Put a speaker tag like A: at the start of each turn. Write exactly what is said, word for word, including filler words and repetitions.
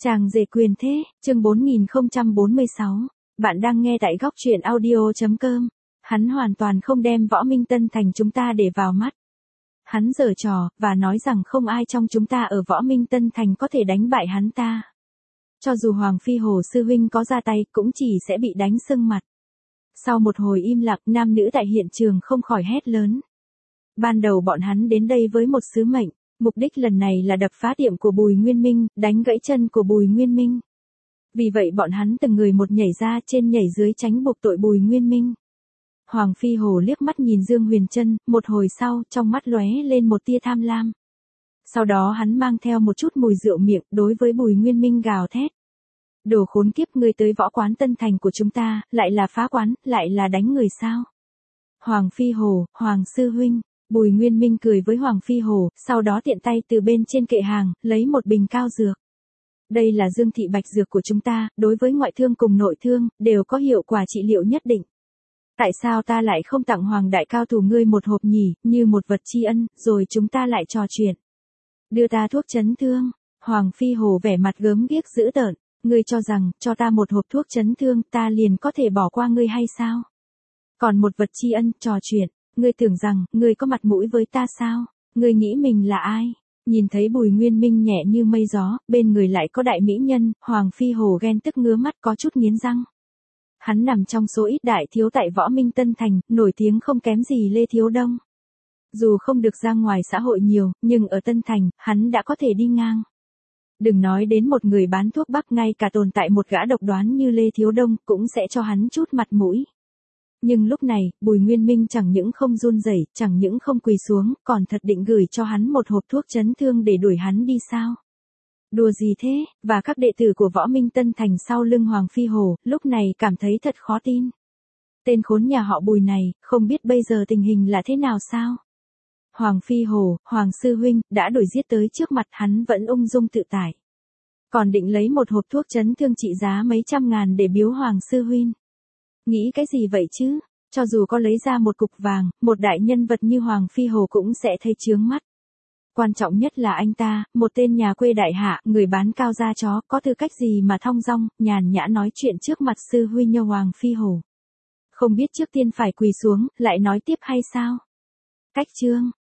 A: Chàng rể quyền thế, chương bốn nghìn không trăm bốn mươi sáu. Bạn đang nghe tại góc truyện audio chấm com. Hắn hoàn toàn không đem Võ Minh Tân Thành chúng ta để vào mắt. Hắn giở trò, và nói rằng không ai trong chúng ta ở Võ Minh Tân Thành có thể đánh bại hắn ta. Cho dù Hoàng Phi Hồ sư huynh có ra tay, cũng chỉ sẽ bị đánh sưng mặt. Sau một hồi im lặng, nam nữ tại hiện trường không khỏi hét lớn. Ban đầu bọn hắn đến đây với một sứ mệnh. Mục đích lần này là đập phá tiệm của Bùi Nguyên Minh, đánh gãy chân của Bùi Nguyên Minh. Vì vậy bọn hắn từng người một nhảy ra trên nhảy dưới tránh buộc tội Bùi Nguyên Minh. Hoàng Phi Hồ liếc mắt nhìn Dương Huyền Trân, một hồi sau, trong mắt lóe lên một tia tham lam. Sau đó hắn mang theo một chút mùi rượu miệng, đối với Bùi Nguyên Minh gào thét. Đồ khốn kiếp, ngươi tới võ quán Tân Thành của chúng ta, lại là phá quán, lại là đánh người sao? Hoàng Phi Hồ, Hoàng sư huynh. Bùi Nguyên Minh cười với Hoàng Phi Hồ, sau đó tiện tay từ bên trên kệ hàng, lấy một bình cao dược. Đây là dương thị bạch dược của chúng ta, đối với ngoại thương cùng nội thương, đều có hiệu quả trị liệu nhất định. Tại sao ta lại không tặng Hoàng đại cao thủ ngươi một hộp nhỉ, như một vật tri ân, rồi chúng ta lại trò chuyện. Đưa ta thuốc chấn thương. Hoàng Phi Hồ vẻ mặt gớm ghiếc dữ tợn, ngươi cho rằng, cho ta một hộp thuốc chấn thương, ta liền có thể bỏ qua ngươi hay sao? Còn một vật tri ân, trò chuyện. Ngươi tưởng rằng, ngươi có mặt mũi với ta sao? Ngươi nghĩ mình là ai? Nhìn thấy Bùi Nguyên Minh nhẹ như mây gió, bên người lại có đại mỹ nhân, Hoàng Phi Hồ ghen tức ngứa mắt có chút nghiến răng. Hắn nằm trong số ít đại thiếu tại Võ Minh Tân Thành, nổi tiếng không kém gì Lê Thiếu Đông. Dù không được ra ngoài xã hội nhiều, nhưng ở Tân Thành, hắn đã có thể đi ngang. Đừng nói đến một người bán thuốc bắc, ngay cả tồn tại một gã độc đoán như Lê Thiếu Đông, cũng sẽ cho hắn chút mặt mũi. Nhưng lúc này, Bùi Nguyên Minh chẳng những không run rẩy, chẳng những không quỳ xuống, còn thật định gửi cho hắn một hộp thuốc chấn thương để đuổi hắn đi sao? Đùa gì thế? Và các đệ tử của Võ Minh Tân Thành sau lưng Hoàng Phi Hồ, lúc này cảm thấy thật khó tin. Tên khốn nhà họ Bùi này, không biết bây giờ tình hình là thế nào sao? Hoàng Phi Hồ, Hoàng sư huynh, đã đuổi giết tới trước mặt hắn vẫn ung dung tự tại. Còn định lấy một hộp thuốc chấn thương trị giá mấy trăm ngàn để biếu Hoàng sư huynh. Nghĩ cái gì vậy chứ? Cho dù có lấy ra một cục vàng, một đại nhân vật như Hoàng Phi Hồ cũng sẽ thấy chướng mắt. Quan trọng nhất là anh ta, một tên nhà quê đại hạ, người bán cao da chó, có tư cách gì mà thong dong, nhàn nhã nói chuyện trước mặt sư huynh như Hoàng Phi Hồ. Không biết trước tiên phải quỳ xuống, lại nói tiếp hay sao? Cách chương.